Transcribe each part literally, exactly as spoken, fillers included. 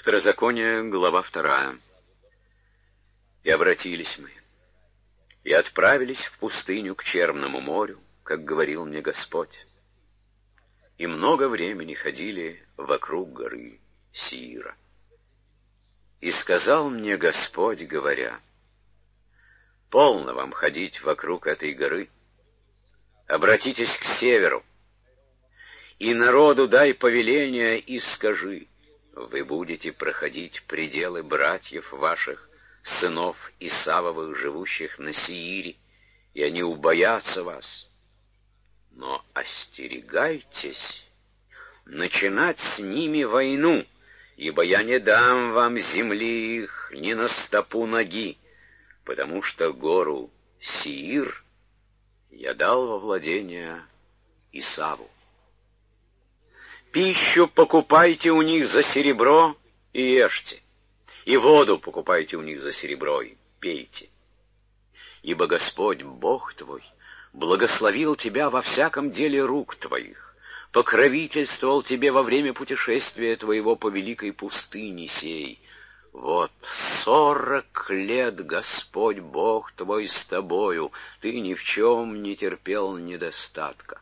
Второзаконие, глава вторая. И обратились мы, и отправились в пустыню к Черному морю, как говорил мне Господь. И много времени ходили вокруг горы Сиира. И сказал мне Господь, говоря: полно вам ходить вокруг этой горы, обратитесь к северу, и народу дай повеление и скажи: вы будете проходить пределы братьев ваших, сынов Исавовых, живущих на Сиире, и они убоятся вас. Но остерегайтесь начинать с ними войну, ибо я не дам вам земли их ни на стопу ноги, потому что гору Сиир я дал во владение Исаву. Пищу покупайте у них за серебро и ешьте, и воду покупайте у них за серебро и пейте. Ибо Господь, Бог твой, благословил тебя во всяком деле рук твоих, покровительствовал тебе во время путешествия твоего по великой пустыне сей. Вот сорок лет Господь Бог твой с тобою, ты ни в чем не терпел недостатка.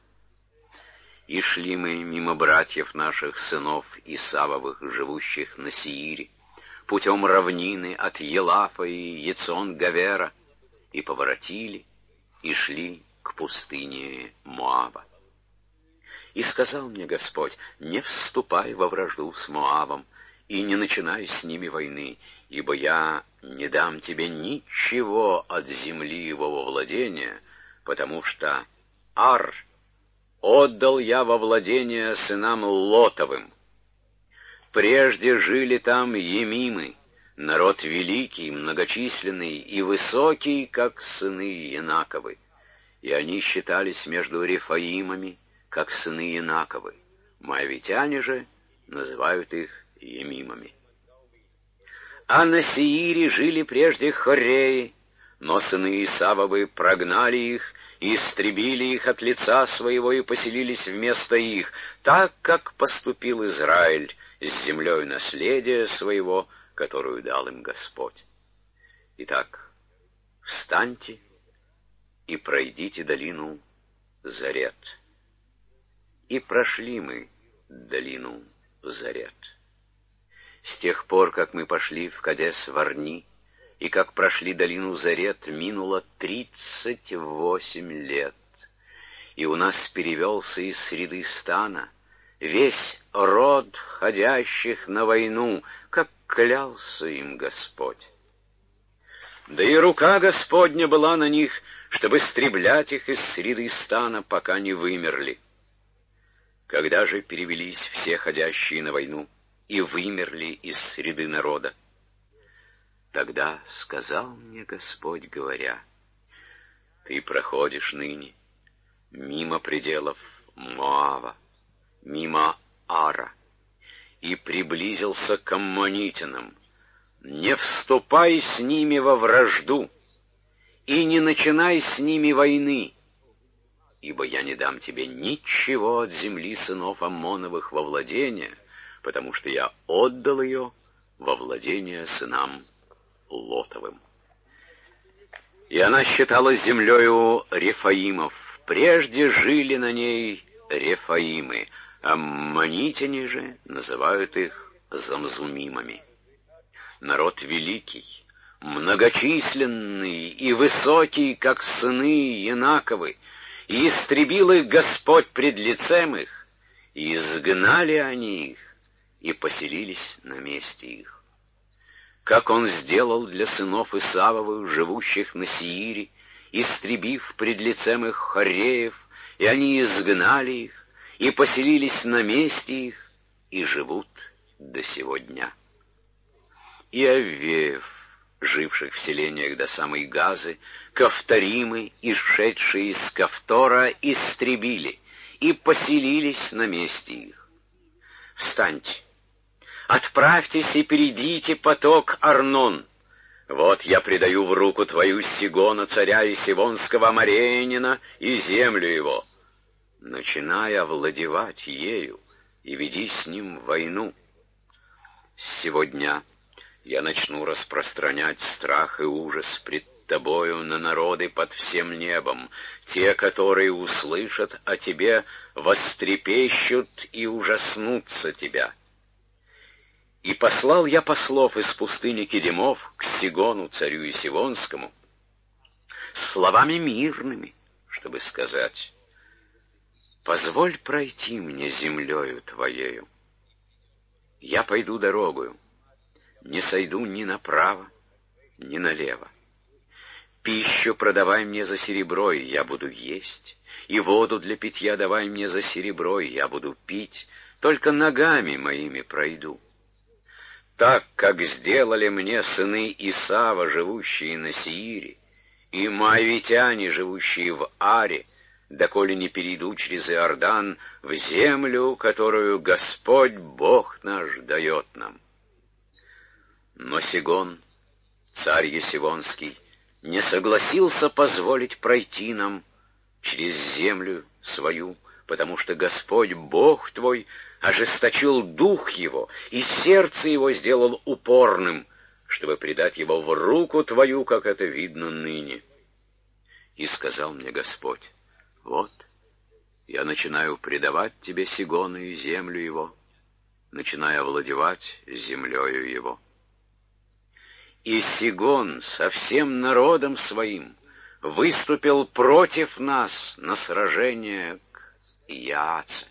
И шли мы мимо братьев наших, сынов Исавовых, живущих на Сиире, путем равнины от Елафа и Ецон-Гавера, и поворотили, и шли к пустыне Моава. И сказал мне Господь: не вступай во вражду с Моавом, и не начинай с ними войны, ибо я не дам тебе ничего от земли его во владение, потому что Ар отдал я во владение сынам Лотовым. Прежде жили там емимы, народ великий, многочисленный и высокий, как сыны Янаковы, и они считались между Рефаимами, как сыны Янаковы. Моавитяне же называют их емимами. А на Сиире жили прежде хореи, но сыны Исавовы прогнали их, и истребили их от лица своего и поселились вместо их, так как поступил Израиль с землей наследия своего, которую дал им Господь. Итак, встаньте и пройдите долину Зарет. И прошли мы долину Зарет. С тех пор, как мы пошли в Кадес-Варни, и как прошли долину Зарет, минуло тридцать восемь лет, и у нас перевелся из среды стана весь род ходящих на войну, как клялся им Господь. Да и рука Господня была на них, чтобы истреблять их из среды стана, пока не вымерли. Когда же перевелись все ходящие на войну и вымерли из среды народа, тогда сказал мне Господь, говоря: ты проходишь ныне мимо пределов Моава, мимо Ара, и приблизился к аммонитянам. Не вступай с ними во вражду, и не начинай с ними войны, ибо я не дам тебе ничего от земли сынов Аммоновых во владение, потому что я отдал ее во владение сынам Лотовым. И она считалась землею Рефаимов. Прежде жили на ней Рефаимы, аммонитяне же называют их Замзумимами. Народ великий, многочисленный и высокий, как сыны Янаковы, и истребил их Господь пред лицем их, и изгнали они их, и поселились на месте их. Как он сделал для сынов Исавовых, живущих на Сиире, истребив пред лицем их хореев, и они изгнали их, и поселились на месте их, и живут до сего дня. И Аввеев, живших в селениях до самой Газы, Кавторимы, исшедшие из Кавтора, истребили, и поселились на месте их. Встаньте, отправьтесь и перейдите поток Арнон. Вот я предаю в руку твою Сигона, царя Исивонского Аморейнина, и землю его. Начинай овладевать ею, и веди с ним войну. С сего дня я начну распространять страх и ужас пред тобою на народы под всем небом. Те, которые услышат о тебе, вострепещут и ужаснутся тебя. И послал я послов из пустыни Кедемов к Сигону, царю Исивонскому, с словами мирными, чтобы сказать: «Позволь пройти мне землею твоею. Я пойду дорогою, не сойду ни направо, ни налево. Пищу продавай мне за серебро, и я буду есть, и воду для питья давай мне за серебро, и я буду пить, только ногами моими пройду. Так, как сделали мне сыны Исава, живущие на Сеире, и моавитяне, живущие в Аре, доколе не перейду через Иордан в землю, которую Господь Бог наш дает нам». Но Сигон, царь Есивонский, не согласился позволить пройти нам через землю свою, потому что Господь Бог твой ожесточил дух его, и сердце его сделал упорным, чтобы предать его в руку твою, как это видно ныне. И сказал мне Господь: вот, я начинаю предавать тебе Сигону и землю его, начинаю овладевать землею его. И Сигон со всем народом своим выступил против нас на сражение к Иааце.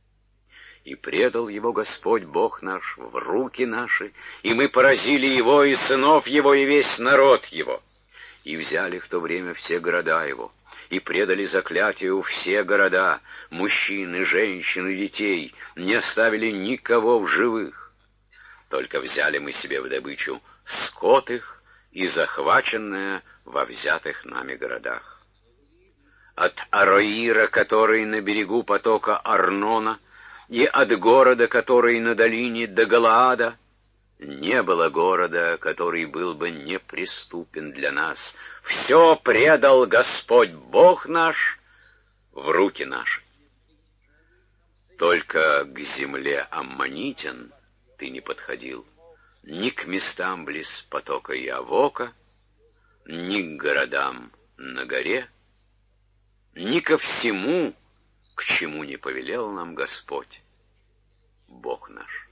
И предал его Господь Бог наш в руки наши, и мы поразили его, и сынов его, и весь народ его. И взяли в то время все города его, и предали заклятию все города, мужчин и женщин и детей, не оставили никого в живых. Только взяли мы себе в добычу скот их и захваченное во взятых нами городах. От Ароира, который на берегу потока Арнона, и от города, который на долине до Галаада, не было города, который был бы неприступен для нас. Все предал Господь Бог наш в руки наши. Только к земле аммонитян ты не подходил, ни к местам близ потока Иавока, ни к городам на горе, ни ко всему, к чему не повелел нам Господь, Бог наш.